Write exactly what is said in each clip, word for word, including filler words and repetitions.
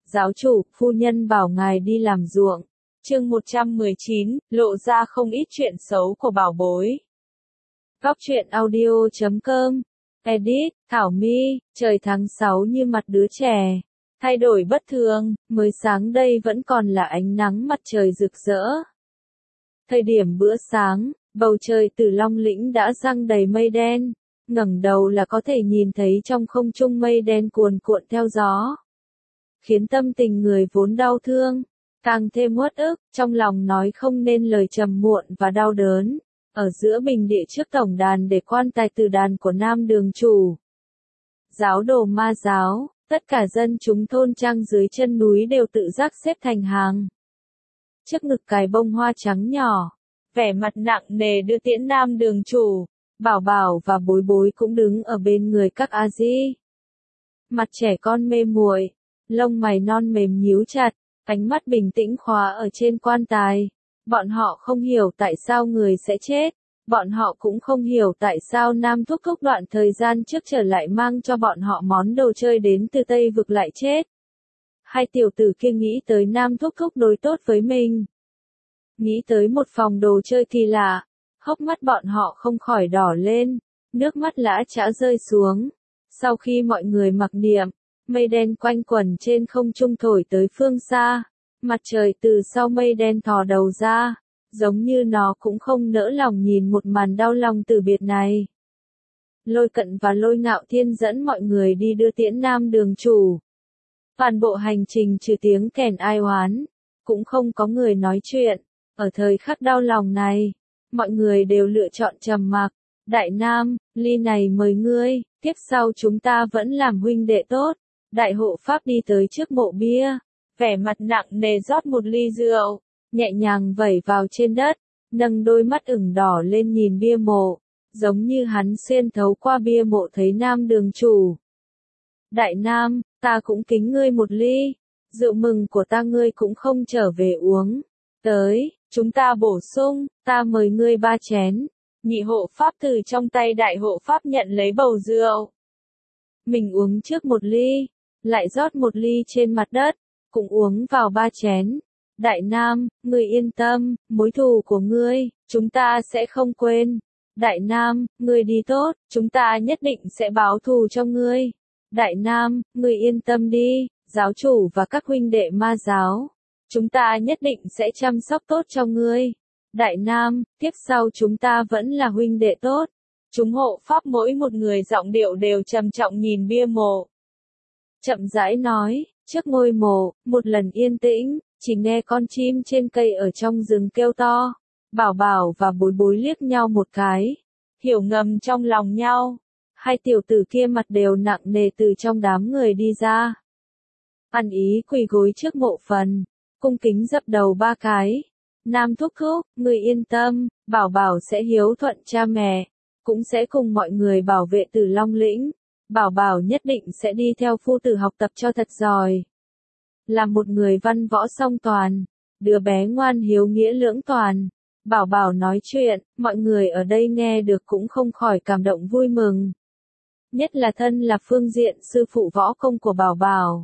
Giáo chủ, phu nhân bảo ngài đi làm ruộng. Chương một trăm mười chín, lộ ra không ít chuyện xấu của bảo bối. Góc truyện audio chấm com. Edit, Thảo My, trời tháng sáu như mặt đứa trẻ. Thay đổi bất thường, mới sáng đây vẫn còn là ánh nắng mặt trời rực rỡ. Thời điểm bữa sáng, bầu trời Tử Long Lĩnh đã giăng đầy mây đen. Ngẩng đầu là có thể nhìn thấy trong không trung mây đen cuồn cuộn theo gió. Khiến tâm tình người vốn đau thương, càng thêm uất ức, trong lòng nói không nên lời trầm muộn và đau đớn. Ở giữa bình địa trước tổng đàn để quan tài tử đàn của Nam Đường Chủ. Giáo đồ ma giáo, tất cả dân chúng thôn trang dưới chân núi đều tự giác xếp thành hàng. Trước ngực cài bông hoa trắng nhỏ, vẻ mặt nặng nề đưa tiễn Nam Đường Chủ. Bảo Bảo và Bối Bối cũng đứng ở bên người các A-di. Mặt trẻ con mê muội, lông mày non mềm nhíu chặt, ánh mắt bình tĩnh khóa ở trên quan tài. Bọn họ không hiểu tại sao người sẽ chết. Bọn họ cũng không hiểu tại sao Nam Thúc Thúc đoạn thời gian trước trở lại mang cho bọn họ món đồ chơi đến từ Tây Vực lại chết. Hai tiểu tử kia nghĩ tới Nam Thúc Thúc đối tốt với mình. Nghĩ tới một phòng đồ chơi kỳ lạ. Hốc mắt bọn họ không khỏi đỏ lên, nước mắt lã chã rơi xuống. Sau khi mọi người mặc niệm, mây đen quanh quẩn trên không trung thổi tới phương xa. Mặt trời từ sau mây đen thò đầu ra, giống như nó cũng không nỡ lòng nhìn một màn đau lòng từ biệt này. Lôi Cận và Lôi Ngạo Thiên dẫn mọi người đi đưa tiễn Nam Đường Chủ. Toàn bộ hành trình trừ tiếng kèn ai oán, cũng không có người nói chuyện. Ở thời khắc đau lòng này, mọi người đều lựa chọn trầm mặc. Đại Nam, ly này mời ngươi, tiếp sau chúng ta vẫn làm huynh đệ tốt. Đại hộ pháp đi tới trước mộ bia, vẻ mặt nặng nề rót một ly rượu, nhẹ nhàng vẩy vào trên đất, nâng đôi mắt ửng đỏ lên nhìn bia mộ, giống như hắn xuyên thấu qua bia mộ thấy Nam Đường Chủ. Đại Nam, ta cũng kính ngươi một ly, rượu mừng của ta ngươi cũng không trở về uống. Tới, chúng ta bổ sung, ta mời ngươi ba chén. Nhị hộ pháp từ trong tay đại hộ pháp nhận lấy bầu rượu. Mình uống trước một ly, lại rót một ly trên mặt đất, cũng uống vào ba chén. Đại Nam, ngươi yên tâm, mối thù của ngươi, chúng ta sẽ không quên. Đại Nam, ngươi đi tốt, chúng ta nhất định sẽ báo thù cho ngươi. Đại Nam, ngươi yên tâm đi, giáo chủ và các huynh đệ ma giáo. Chúng ta nhất định sẽ chăm sóc tốt cho ngươi. Đại Nam, tiếp sau chúng ta vẫn là huynh đệ tốt. Chúng hộ pháp mỗi một người giọng điệu đều trầm trọng nhìn bia mộ. Chậm rãi nói, trước ngôi mộ, một lần yên tĩnh, chỉ nghe con chim trên cây ở trong rừng kêu to. Bảo Bảo và Bối Bối liếc nhau một cái, hiểu ngầm trong lòng nhau. Hai tiểu tử kia mặt đều nặng nề từ trong đám người đi ra. Ăn ý quỳ gối trước mộ phần, cung kính dập đầu ba cái. Nam Thúc Thúc, người yên tâm, Bảo Bảo sẽ hiếu thuận cha mẹ, cũng sẽ cùng mọi người bảo vệ Tử Long Lĩnh. Bảo Bảo nhất định sẽ đi theo phu tử học tập cho thật giỏi. Là một người văn võ song toàn, đứa bé ngoan hiếu nghĩa lưỡng toàn. Bảo Bảo nói chuyện, mọi người ở đây nghe được cũng không khỏi cảm động vui mừng. Nhất là thân là phương diện sư phụ võ công của Bảo Bảo.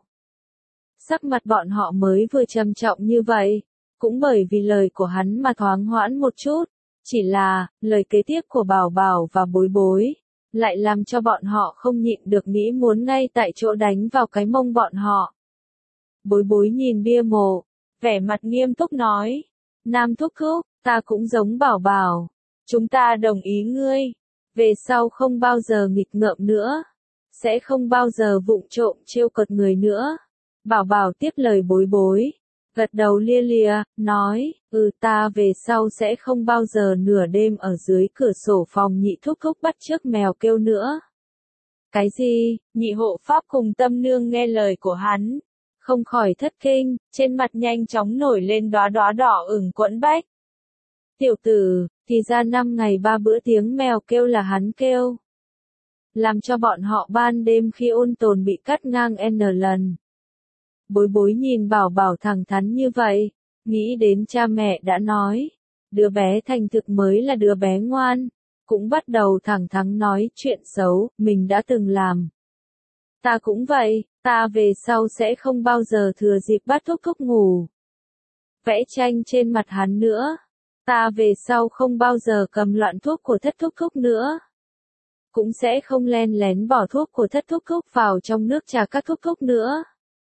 Sắc mặt bọn họ mới vừa trầm trọng như vậy, cũng bởi vì lời của hắn mà thoáng hoãn một chút. Chỉ là, lời kế tiếp của Bảo Bảo và Bối Bối, lại làm cho bọn họ không nhịn được nghĩ muốn ngay tại chỗ đánh vào cái mông bọn họ. Bối Bối nhìn bia mộ, vẻ mặt nghiêm túc nói, Nam Thúc Thúc, ta cũng giống Bảo Bảo, chúng ta đồng ý ngươi, về sau không bao giờ nghịch ngợm nữa, sẽ không bao giờ vụng trộm trêu cợt người nữa. Bảo Bảo tiếp lời Bối Bối, gật đầu lia lịa, nói, ừ ta về sau sẽ không bao giờ nửa đêm ở dưới cửa sổ phòng Nhị Thúc Thúc bắt chước mèo kêu nữa. Cái gì? Nhị hộ pháp cùng Tâm Nương nghe lời của hắn, không khỏi thất kinh, trên mặt nhanh chóng nổi lên đóa đóa đỏ ửng quẫn bách. Tiểu tử, thì ra năm ngày ba bữa tiếng mèo kêu là hắn kêu. Làm cho bọn họ ban đêm khi ôn tồn bị cắt ngang n lần. Bối Bối nhìn Bảo Bảo thẳng thắn như vậy, nghĩ đến cha mẹ đã nói, đứa bé thành thực mới là đứa bé ngoan, cũng bắt đầu thẳng thắn nói chuyện xấu mình đã từng làm. Ta cũng vậy, ta về sau sẽ không bao giờ thừa dịp bắt thúc thúc ngủ. Vẽ tranh trên mặt hắn nữa. Ta về sau không bao giờ cầm loạn thuốc của thất thúc thúc nữa. Cũng sẽ không len lén bỏ thuốc của thất thúc thúc vào trong nước trà các thúc thúc nữa.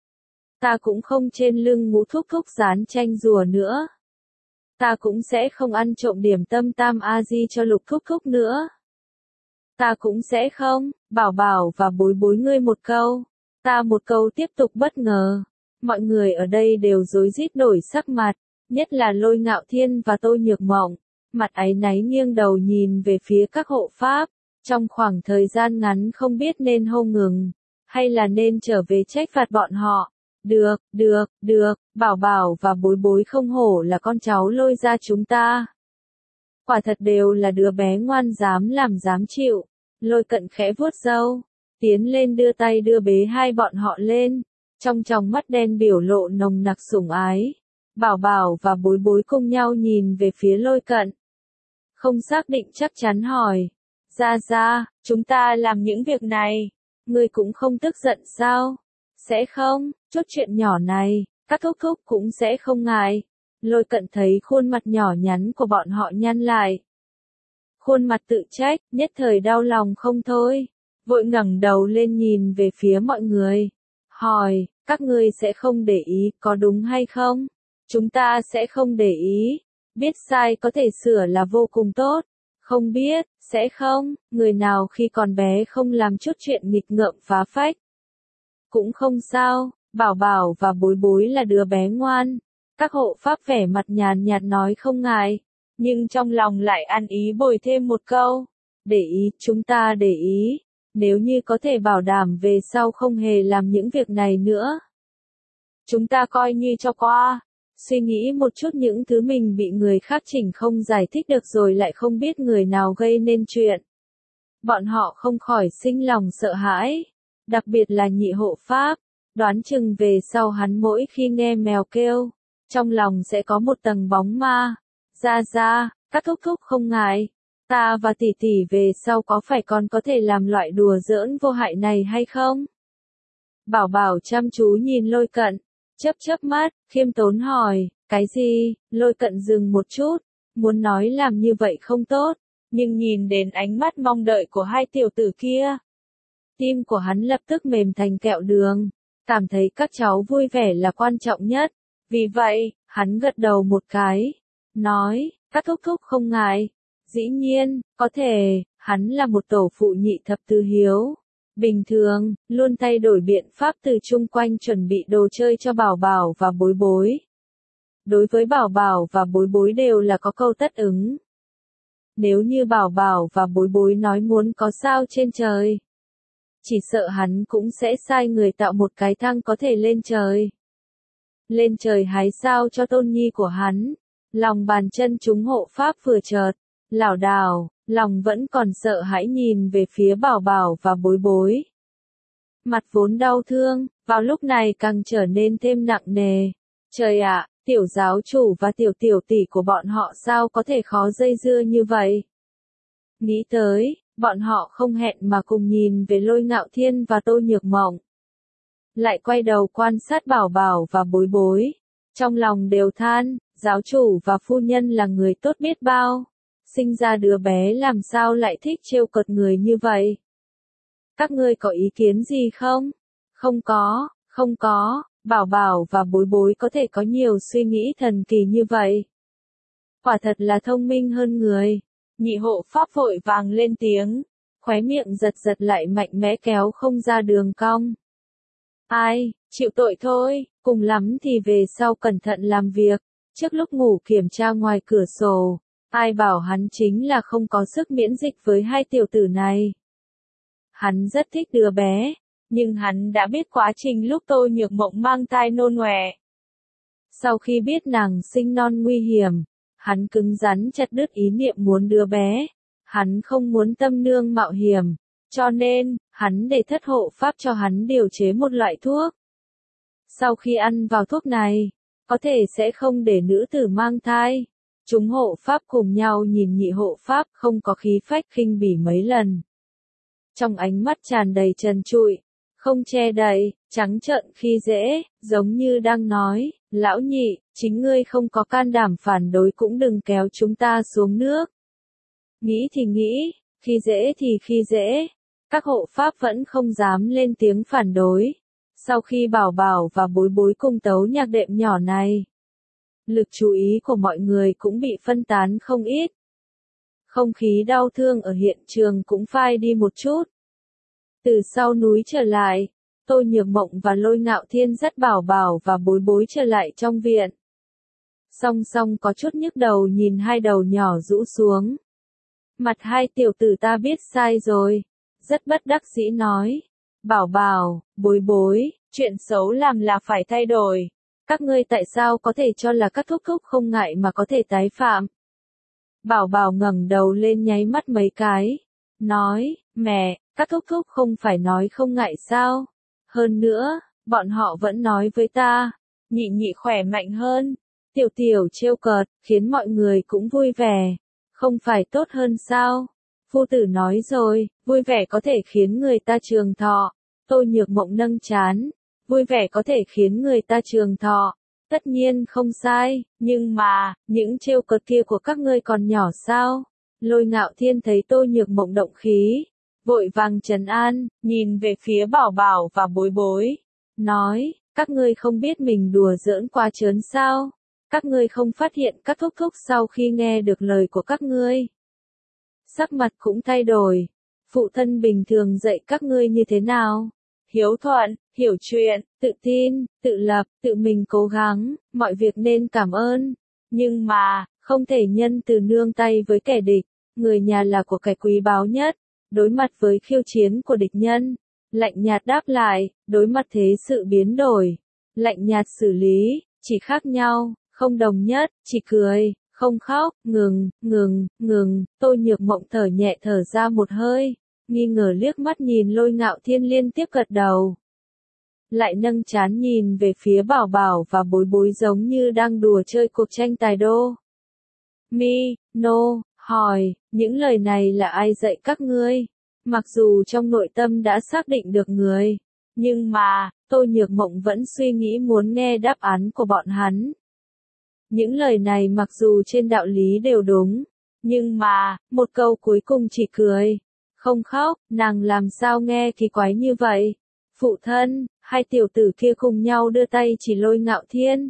Ta cũng không trên lưng ngũ thúc thúc dán tranh rùa nữa. Ta cũng sẽ không ăn trộm điểm tâm tam a di cho lục thúc thúc nữa. Ta cũng sẽ không, bảo bảo và bối bối ngươi một câu. Ta một câu tiếp tục bất ngờ. Mọi người ở đây đều rối rít đổi sắc mặt, nhất là Lôi Ngạo Thiên và Tô Nhược Mộng. Mặt áy náy nghiêng đầu nhìn về phía các hộ pháp. Trong khoảng thời gian ngắn không biết nên hô ngừng, hay là nên trở về trách phạt bọn họ. Được, được, được, bảo bảo và bối bối không hổ là con cháu Lôi gia chúng ta. Quả thật đều là đứa bé ngoan dám làm dám chịu. Lôi Cận khẽ vuốt râu, tiến lên đưa tay đưa bế hai bọn họ lên, trong tròng mắt đen biểu lộ nồng nặc sủng ái. Bảo bảo và bối bối cùng nhau nhìn về phía Lôi Cận. Không xác định chắc chắn hỏi, ra ra, chúng ta làm những việc này, ngươi cũng không tức giận sao? Sẽ không, chút chuyện nhỏ này, các thúc thúc cũng sẽ không ngại. Lôi Cận thấy khuôn mặt nhỏ nhắn của bọn họ nhăn lại. Khuôn mặt tự trách, nhất thời đau lòng không thôi. Vội ngẩng đầu lên nhìn về phía mọi người. Hỏi, các ngươi sẽ không để ý, có đúng hay không? Chúng ta sẽ không để ý. Biết sai có thể sửa là vô cùng tốt. Không biết, sẽ không, người nào khi còn bé không làm chút chuyện nghịch ngợm phá phách. Cũng không sao, bảo bảo và bối bối là đứa bé ngoan. Các hộ pháp vẻ mặt nhàn nhạt nói không ngại, nhưng trong lòng lại ăn ý bồi thêm một câu. Để ý, chúng ta để ý, nếu như có thể bảo đảm về sau không hề làm những việc này nữa. Chúng ta coi như cho qua, suy nghĩ một chút những thứ mình bị người khác chỉnh không giải thích được rồi lại không biết người nào gây nên chuyện. Bọn họ không khỏi sinh lòng sợ hãi, đặc biệt là nhị hộ pháp, đoán chừng về sau hắn mỗi khi nghe mèo kêu, trong lòng sẽ có một tầng bóng ma. Ra ra, các thúc thúc không ngại, ta và tỷ tỷ về sau có phải còn có thể làm loại đùa giỡn vô hại này hay không? Bảo bảo chăm chú nhìn Lôi Cận, chớp chớp mắt, khiêm tốn hỏi, cái gì? Lôi Cận dừng một chút, muốn nói làm như vậy không tốt, nhưng nhìn đến ánh mắt mong đợi của hai tiểu tử kia. Tim của hắn lập tức mềm thành kẹo đường, cảm thấy các cháu vui vẻ là quan trọng nhất. Vì vậy, hắn gật đầu một cái, nói, các thúc thúc không ngại. Dĩ nhiên, có thể, hắn là một tổ phụ nhị thập tứ hiếu. Bình thường, luôn thay đổi biện pháp từ chung quanh chuẩn bị đồ chơi cho bảo bảo và bối bối. Đối với bảo bảo và bối bối đều là có câu tất ứng. Nếu như bảo bảo và bối bối nói muốn có sao trên trời, chỉ sợ hắn cũng sẽ sai người tạo một cái thang có thể lên trời. Lên trời hái sao cho tôn nhi của hắn. Lòng bàn chân chúng hộ pháp vừa chợt, lảo đảo, lòng vẫn còn sợ hãi nhìn về phía bảo bảo và bối bối. Mặt vốn đau thương, vào lúc này càng trở nên thêm nặng nề. Trời ạ, tiểu giáo chủ và tiểu tiểu tỷ của bọn họ sao có thể khó dây dưa như vậy? Nghĩ tới, bọn họ không hẹn mà cùng nhìn về Lôi Ngạo Thiên và Tô Nhược Mộng. Lại quay đầu quan sát bảo bảo và bối bối. Trong lòng đều than, giáo chủ và phu nhân là người tốt biết bao. Sinh ra đứa bé làm sao lại thích trêu cợt người như vậy? Các ngươi có ý kiến gì không? Không có, không có, bảo bảo và bối bối có thể có nhiều suy nghĩ thần kỳ như vậy. Quả thật là thông minh hơn người. Nhị hộ pháp vội vàng lên tiếng, khóe miệng giật giật lại mạnh mẽ kéo không ra đường cong. Ai, chịu tội thôi, cùng lắm thì về sau cẩn thận làm việc, trước lúc ngủ kiểm tra ngoài cửa sổ. Ai bảo hắn chính là không có sức miễn dịch với hai tiểu tử này. Hắn rất thích đứa bé, nhưng hắn đã biết quá trình lúc Tô Nhược Mộng mang thai nôn ọe. Sau khi biết nàng sinh non nguy hiểm, hắn cứng rắn chặt đứt ý niệm muốn đứa bé. Hắn không muốn tâm nương mạo hiểm, cho nên, hắn để thất hộ pháp cho hắn điều chế một loại thuốc. Sau khi ăn vào thuốc này, có thể sẽ không để nữ tử mang thai. Chúng hộ pháp cùng nhau nhìn nhị hộ pháp không có khí phách khinh bỉ mấy lần. Trong ánh mắt tràn đầy trần trụi, không che đậy, trắng trợn khi dễ, giống như đang nói, lão nhị, chính ngươi không có can đảm phản đối cũng đừng kéo chúng ta xuống nước. Nghĩ thì nghĩ, khi dễ thì khi dễ, các hộ pháp vẫn không dám lên tiếng phản đối. Sau khi Bảo Bảo và Bối Bối cùng tấu nhạc đệm nhỏ này, lực chú ý của mọi người cũng bị phân tán không ít. Không khí đau thương ở hiện trường cũng phai đi một chút. Từ sau núi trở lại, Tô Nhược Mộng và Lôi Ngạo Thiên dắt Bảo Bảo và Bối Bối trở lại trong viện. Song song có chút nhức đầu nhìn hai đầu nhỏ rũ xuống. Mặt hai tiểu tử ta biết sai rồi. Rất bất đắc dĩ nói. Bảo Bảo, Bối Bối, chuyện xấu làm là phải thay đổi. Các ngươi tại sao có thể cho là các thúc thúc không ngại mà có thể tái phạm? Bảo Bảo ngẩng đầu lên nháy mắt mấy cái. Nói, mẹ, các thúc thúc không phải nói không ngại sao? Hơn nữa, bọn họ vẫn nói với ta, nhị nhị khỏe mạnh hơn. Tiểu tiểu trêu cợt, khiến mọi người cũng vui vẻ. Không phải tốt hơn sao? Phu tử nói rồi, vui vẻ có thể khiến người ta trường thọ. Tô Nhược Mộng nâng trán, vui vẻ có thể khiến người ta trường thọ. Tất nhiên không sai, nhưng mà, những trêu cợt kia của các ngươi còn nhỏ sao? Lôi Ngạo Thiên thấy Tô Nhược Mộng động khí, vội vàng trấn an, nhìn về phía Bảo Bảo và Bối Bối. Nói, các ngươi không biết mình đùa giỡn quá trớn sao? Các ngươi không phát hiện các thúc thúc sau khi nghe được lời của các ngươi. Sắc mặt cũng thay đổi. Phụ thân bình thường dạy các ngươi như thế nào? Hiếu thuận, hiểu chuyện, tự tin, tự lập, tự mình cố gắng, mọi việc nên cảm ơn. Nhưng mà, không thể nhân từ nương tay với kẻ địch. Người nhà là của cải quý báu nhất. Đối mặt với khiêu chiến của địch nhân, lạnh nhạt đáp lại, đối mặt thế sự biến đổi, lạnh nhạt xử lý, chỉ khác nhau, không đồng nhất, chỉ cười, không khóc, ngừng, ngừng, ngừng. Tô Nhược Mộng thở nhẹ thở ra một hơi, nghi ngờ liếc mắt nhìn Lôi Ngạo Thiên liên tiếp gật đầu. Lại nâng trán nhìn về phía Bảo Bảo và Bối Bối giống như đang đùa chơi cuộc tranh tài đô. Mi, nô, hỏi, những lời này là ai dạy các ngươi? Mặc dù trong nội tâm đã xác định được người, nhưng mà, Tô Nhược Mộng vẫn suy nghĩ muốn nghe đáp án của bọn hắn. Những lời này mặc dù trên đạo lý đều đúng, nhưng mà, một câu cuối cùng chỉ cười, không khóc, nàng làm sao nghe kỳ quái như vậy? Phụ thân, hai tiểu tử kia cùng nhau đưa tay chỉ Lôi Ngạo Thiên.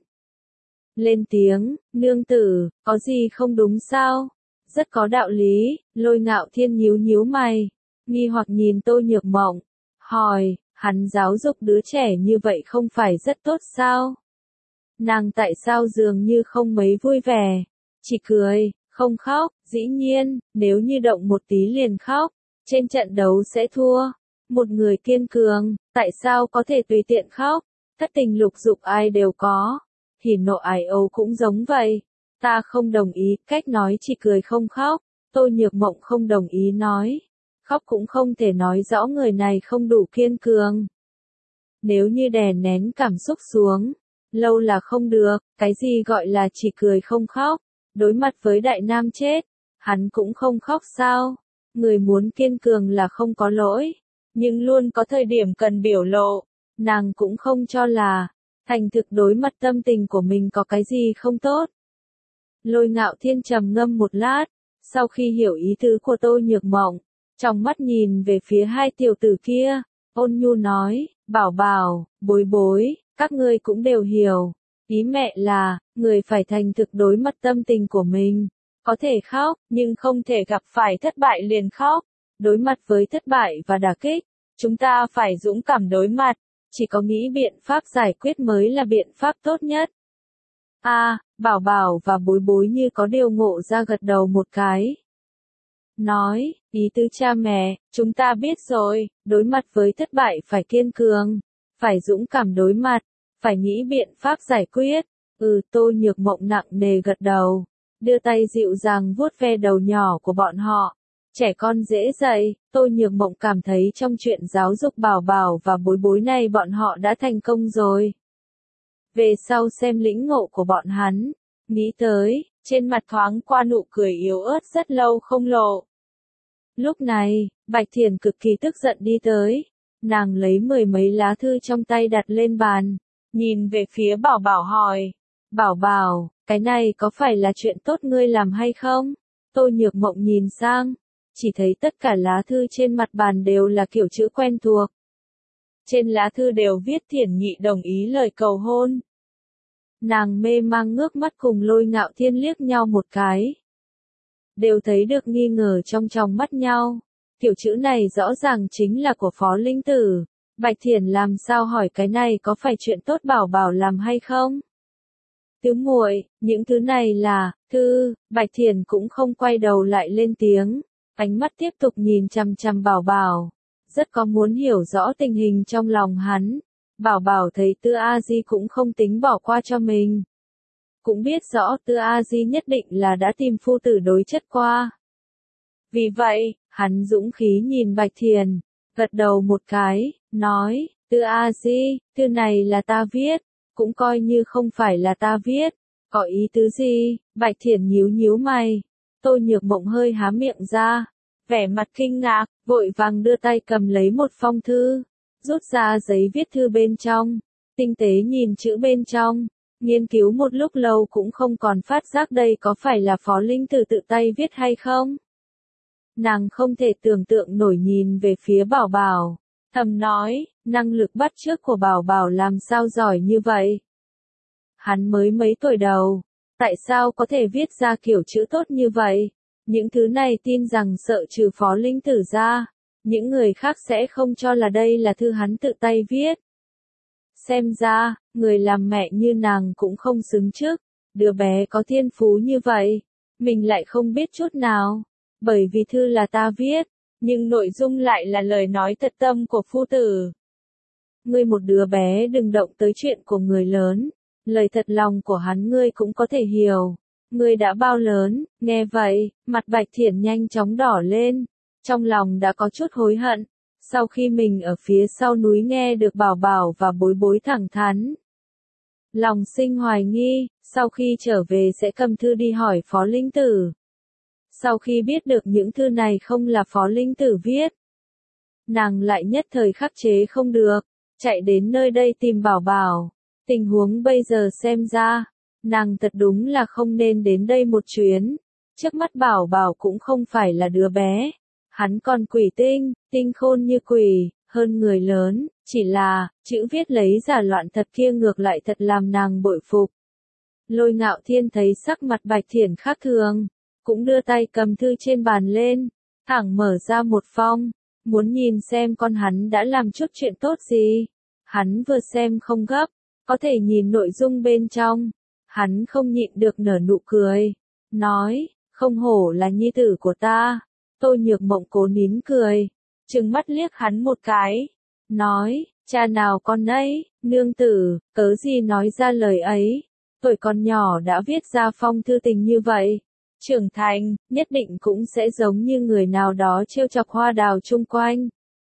Lên tiếng, nương tử, có gì không đúng sao? Rất có đạo lý. Lôi Ngạo Thiên nhíu nhíu mày, nghi hoặc nhìn Tô Nhược Mộng, hỏi, hắn giáo dục đứa trẻ như vậy không phải rất tốt sao? Nàng tại sao dường như không mấy vui vẻ, chỉ cười, không khóc, dĩ nhiên, nếu như động một tí liền khóc, trên trận đấu sẽ thua. Một người kiên cường, tại sao có thể tùy tiện khóc? Thất tình lục dục ai đều có, hỉ nộ ái ố cũng giống vậy. Ta không đồng ý, cách nói chỉ cười không khóc. Tô Nhược Mộng không đồng ý nói, khóc cũng không thể nói rõ người này không đủ kiên cường. Nếu như đè nén cảm xúc xuống, lâu là không được. Cái gì gọi là chỉ cười không khóc? Đối mặt với đại nam chết, hắn cũng không khóc sao? Người muốn kiên cường là không có lỗi, nhưng luôn có thời điểm cần biểu lộ. Nàng cũng không cho là, thành thực đối mặt tâm tình của mình có cái gì không tốt. Lôi Ngạo Thiên trầm ngâm một lát, sau khi hiểu ý tứ của Tô Nhược Mộng, trong mắt nhìn về phía hai tiểu tử kia, ôn nhu nói, Bảo Bảo, Bối Bối, các ngươi cũng đều hiểu. Ý mẹ là, người phải thành thực đối mặt tâm tình của mình. Có thể khóc, nhưng không thể gặp phải thất bại liền khóc. Đối mặt với thất bại và đả kích, chúng ta phải dũng cảm đối mặt. Chỉ có nghĩ biện pháp giải quyết mới là biện pháp tốt nhất. A, à, Bảo Bảo và Bối Bối như có điều ngộ ra gật đầu một cái. Nói, ý tứ cha mẹ, chúng ta biết rồi, đối mặt với thất bại phải kiên cường, phải dũng cảm đối mặt, phải nghĩ biện pháp giải quyết. Ừ, Tô Nhược Mộng nặng nề gật đầu, đưa tay dịu dàng vuốt ve đầu nhỏ của bọn họ. Trẻ con dễ dạy, Tô Nhược Mộng cảm thấy trong chuyện giáo dục Bảo Bảo và Bối Bối này bọn họ đã thành công rồi. Về sau xem lĩnh ngộ của bọn hắn, nghĩ tới, trên mặt thoáng qua nụ cười yếu ớt rất lâu không lộ. Lúc này, Bạch Thiền cực kỳ tức giận đi tới, Nàng lấy mười mấy lá thư trong tay đặt lên bàn, nhìn về phía Bảo Bảo hỏi. Bảo Bảo, cái này có phải là chuyện tốt ngươi làm hay không? Tô Nhược Mộng nhìn sang, chỉ thấy tất cả lá thư trên mặt bàn đều là kiểu chữ quen thuộc. Trên lá thư đều viết Thiển Nhị đồng ý lời cầu hôn. Nàng mê mang ngước mắt cùng Lôi Ngạo Thiên liếc nhau một cái. Đều thấy được nghi ngờ trong tròng mắt nhau. Kiểu chữ này rõ ràng chính là của Phó Linh Tử. Bạch Thiển làm sao hỏi cái này có phải chuyện tốt Bảo Bảo làm hay không? Tứ muội, những thứ này là, thư, Bạch Thiển cũng không quay đầu lại lên tiếng. Ánh mắt tiếp tục nhìn chằm chằm Bảo Bảo. Rất có muốn hiểu rõ tình hình trong lòng hắn. Bảo Bảo thấy Tư A Di cũng không tính bỏ qua cho mình. Cũng biết rõ Tư A Di nhất định là đã tìm phu tử đối chất qua. Vì vậy, hắn dũng khí nhìn Bạch Thiền, gật đầu một cái, nói, Tư A Di, thư này là ta viết, cũng coi như không phải là ta viết, có ý tứ gì? Bạch Thiền nhíu nhíu mày, Tô Nhược Mộng hơi há miệng ra, vẻ mặt kinh ngạc, vội vàng đưa tay cầm lấy một phong thư, rút ra giấy viết thư bên trong, tinh tế nhìn chữ bên trong, nghiên cứu một lúc lâu cũng không còn phát giác đây có phải là Phó Linh Tử tự tay viết hay không. Nàng không thể tưởng tượng nổi nhìn về phía Bảo Bảo, thầm nói, năng lực bắt chước của Bảo Bảo làm sao giỏi như vậy. Hắn mới mấy tuổi đầu, tại sao có thể viết ra kiểu chữ tốt như vậy? Những thứ này tin rằng sợ trừ Phó Linh Tử ra, những người khác sẽ không cho là đây là thư hắn tự tay viết. Xem ra, người làm mẹ như nàng cũng không xứng trước, đứa bé có thiên phú như vậy, mình lại không biết chút nào, bởi vì thư là ta viết, nhưng nội dung lại là lời nói thật tâm của phu tử. Ngươi một đứa bé đừng động tới chuyện của người lớn, lời thật lòng của hắn ngươi cũng có thể hiểu. Ngươi đã bao lớn, nghe vậy, mặt Bạch Thiển nhanh chóng đỏ lên, trong lòng đã có chút hối hận, sau khi mình ở phía sau núi nghe được Bảo Bảo và Bối Bối thẳng thắn. Lòng sinh hoài nghi, sau khi trở về sẽ cầm thư đi hỏi Phó Linh Tử. Sau khi biết được những thư này không là Phó Linh Tử viết, nàng lại nhất thời khắc chế không được, chạy đến nơi đây tìm Bảo Bảo. Tình huống bây giờ xem ra, nàng thật đúng là không nên đến đây một chuyến. Trước mắt Bảo Bảo cũng không phải là đứa bé, hắn còn quỷ tinh, tinh khôn như quỷ, hơn người lớn, chỉ là, chữ viết lấy giả loạn thật kia ngược lại thật làm nàng bội phục. Lôi Ngạo Thiên thấy sắc mặt Bạch Thiển khác thường, cũng đưa tay cầm thư trên bàn lên, thẳng mở ra một phong, muốn nhìn xem con hắn đã làm chút chuyện tốt gì. Hắn vừa xem không gấp, có thể nhìn nội dung bên trong, hắn không nhịn được nở nụ cười, nói, không hổ là nhi tử của ta. Tô Nhược Mộng cố nín cười, trừng mắt liếc hắn một cái, nói, cha nào con ấy, nương tử, cớ gì nói ra lời ấy, tuổi còn nhỏ đã viết ra phong thư tình như vậy, trưởng thành, nhất định cũng sẽ giống như người nào đó trêu chọc hoa đào chung quanh.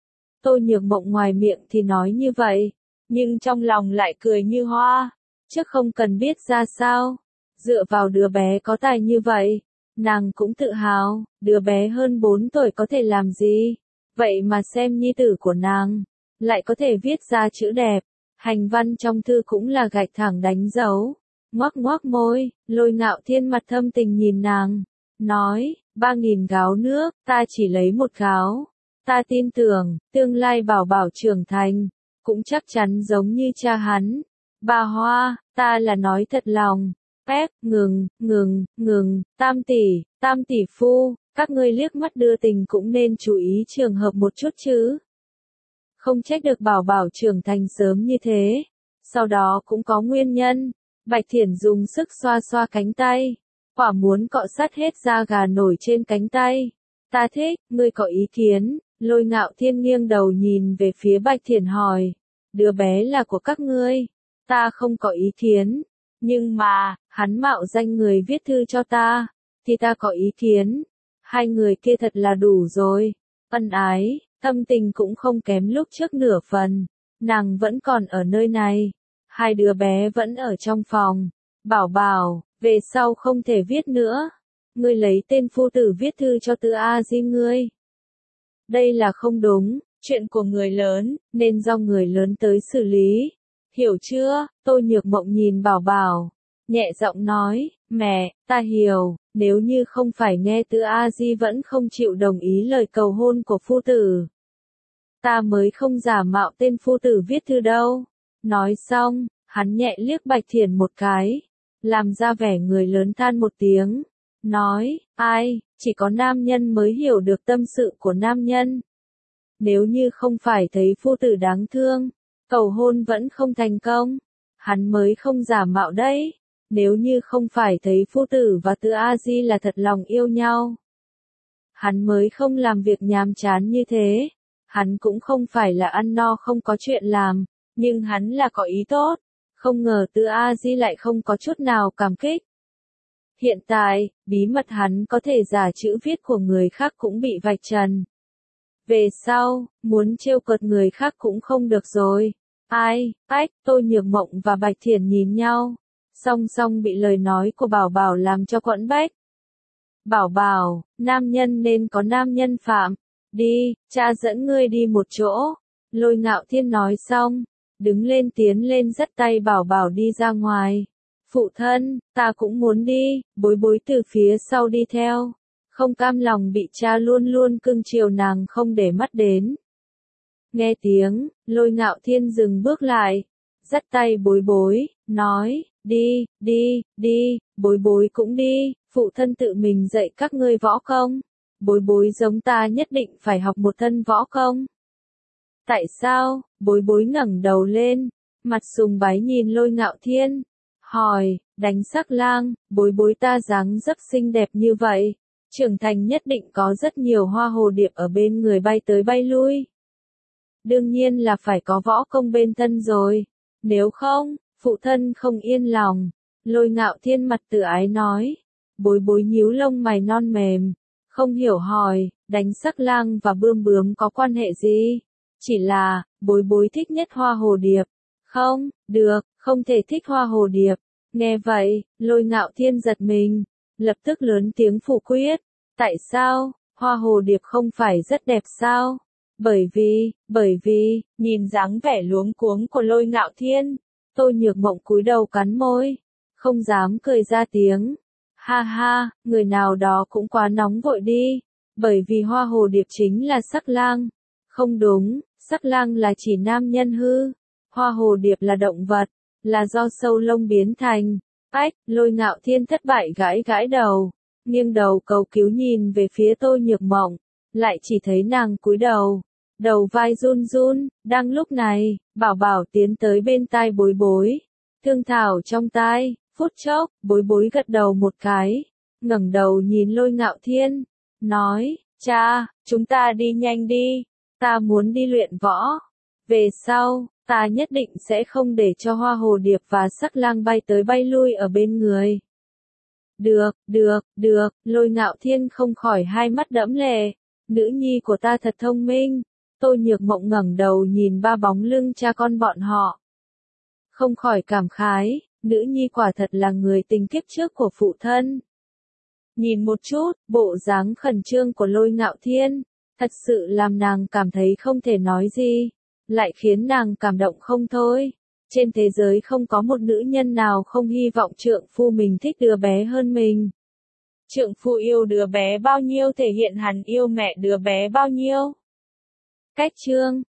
Tô Nhược Mộng ngoài miệng thì nói như vậy, nhưng trong lòng lại cười như hoa, chứ không cần biết ra sao, dựa vào đứa bé có tài như vậy. Nàng cũng tự hào, đứa bé hơn bốn tuổi có thể làm gì, vậy mà xem nhi tử của nàng, lại có thể viết ra chữ đẹp, hành văn trong thư cũng là gạch thẳng đánh dấu, ngoác ngoác môi, Lôi Ngạo Thiên mặt thâm tình nhìn nàng, nói, ba nghìn gáo nước, ta chỉ lấy một gáo, ta tin tưởng, tương lai Bảo Bảo trưởng thành, cũng chắc chắn giống như cha hắn, bà Hoa, ta là nói thật lòng. Pep, ngừng, ngừng, ngừng, tam tỷ, tam tỷ phu, các ngươi liếc mắt đưa tình cũng nên chú ý trường hợp một chút chứ. Không trách được Bảo Bảo trưởng thành sớm như thế, sau đó cũng có nguyên nhân. Bạch Thiển dùng sức xoa xoa cánh tay, quả muốn cọ sát hết da gà nổi trên cánh tay. Ta thích, ngươi có ý kiến? Lôi Ngạo Thiên nghiêng đầu nhìn về phía Bạch Thiển hỏi, đứa bé là của các ngươi, ta không có ý kiến. Nhưng mà, hắn mạo danh người viết thư cho ta, thì ta có ý kiến. Hai người kia thật là đủ rồi. Ân ái, tâm tình cũng không kém lúc trước nửa phần. Nàng vẫn còn ở nơi này. Hai đứa bé vẫn ở trong phòng. Bảo Bảo, về sau không thể viết nữa. Ngươi lấy tên phu tử viết thư cho Tư A Di ngươi. Đây là không đúng, Chuyện của người lớn, nên do người lớn tới xử lý. Hiểu chưa? Tôi Nhược Mộng nhìn Bảo Bảo, nhẹ giọng nói, mẹ, ta hiểu, nếu như không phải nghe Từ A Di vẫn không chịu đồng ý lời cầu hôn của phu tử. Ta mới không giả mạo tên phu tử viết thư đâu. Nói xong, hắn nhẹ liếc Bạch Thiển một cái, làm ra vẻ người lớn than một tiếng, nói, ai, chỉ có nam nhân mới hiểu được tâm sự của nam nhân. Nếu như không phải thấy phu tử đáng thương, cầu hôn vẫn không thành công, hắn mới không giả mạo đấy. Nếu như không phải thấy phu tử và Từ A Di là thật lòng yêu nhau, hắn mới không làm việc nhàm chán như thế. Hắn cũng không phải là ăn no không có chuyện làm, nhưng hắn là có ý tốt. Không ngờ Từ A Di lại không có chút nào cảm kích. Hiện tại, bí mật hắn có thể giả chữ viết của người khác cũng bị vạch trần. Về sau, muốn trêu cợt người khác cũng không được rồi. Ai, ách, Tôi Nhược Mộng và Bạch Thiển nhìn nhau, song song bị lời nói của Bảo Bảo làm cho quẫn bách. Bảo Bảo, nam nhân nên có nam nhân phạm. Đi, cha dẫn ngươi đi một chỗ. Lôi Ngạo Thiên nói xong, đứng lên tiến lên dắt tay Bảo Bảo đi ra ngoài. Phụ thân, ta cũng muốn đi, Bối Bối từ phía sau đi theo. Không cam lòng bị cha luôn luôn cưng chiều nàng không để mắt đến. Nghe tiếng, Lôi Ngạo Thiên dừng bước lại, dắt tay Bối Bối, nói, đi, đi, đi, Bối Bối cũng đi, phụ thân tự mình dạy các ngươi võ công. Bối Bối giống ta nhất định phải học một thân võ công. Tại sao? Bối Bối ngẩng đầu lên, mặt sùng bái nhìn Lôi Ngạo Thiên, hỏi, đánh sắc lang, Bối Bối ta dáng dấp xinh đẹp như vậy, trưởng thành nhất định có rất nhiều hoa hồ điệp ở bên người bay tới bay lui. Đương nhiên là phải có võ công bên thân rồi, nếu không, phụ thân không yên lòng. Lôi Ngạo Thiên mặt tự ái nói. Bối Bối nhíu lông mày non mềm, không hiểu hỏi, đánh sắc lang và bươm bướm có quan hệ gì? Chỉ là, Bối Bối thích nhất hoa hồ điệp. Không, được, không thể thích hoa hồ điệp. Nghe vậy, Lôi Ngạo Thiên giật mình, lập tức lớn tiếng phủ quyết. Tại sao, hoa hồ điệp không phải rất đẹp sao? Bởi vì, bởi vì, nhìn dáng vẻ luống cuống của Lôi Ngạo Thiên, Tôi Nhược Mộng cúi đầu cắn môi, không dám cười ra tiếng. Ha ha, người nào đó cũng quá nóng vội đi, bởi vì hoa hồ điệp chính là sắc lang. Không đúng, sắc lang là chỉ nam nhân hư, hoa hồ điệp là động vật, là do sâu lông biến thành. Ách, Lôi Ngạo Thiên thất bại gãi gãi đầu, nghiêng đầu cầu cứu nhìn về phía Tôi Nhược Mộng, lại chỉ thấy nàng cúi đầu, đầu vai run run. Đang lúc này, Bảo Bảo tiến tới bên tai Bối Bối, thương thảo trong tai. Phút chốc, Bối Bối gật đầu một cái, ngẩng đầu nhìn Lôi Ngạo Thiên, nói, cha, chúng ta đi nhanh đi, ta muốn đi luyện võ. Về sau, ta nhất định sẽ không để cho hoa hồ điệp và sắc lang bay tới bay lui ở bên người. Được, được, được, Lôi Ngạo Thiên không khỏi hai mắt đẫm lệ, nữ nhi của ta thật thông minh. Tôi Nhược Mộng ngẩng đầu nhìn ba bóng lưng cha con bọn họ, không khỏi cảm khái. Nữ nhi quả thật là người tình kiếp trước của phụ thân. Nhìn một chút, bộ dáng khẩn trương của Lôi Ngạo Thiên, thật sự làm nàng cảm thấy không thể nói gì, lại khiến nàng cảm động không thôi. Trên thế giới không có một nữ nhân nào không hy vọng trượng phu mình thích đứa bé hơn mình. Trượng phu yêu đứa bé bao nhiêu thể hiện hắn yêu mẹ đứa bé bao nhiêu. Cách chương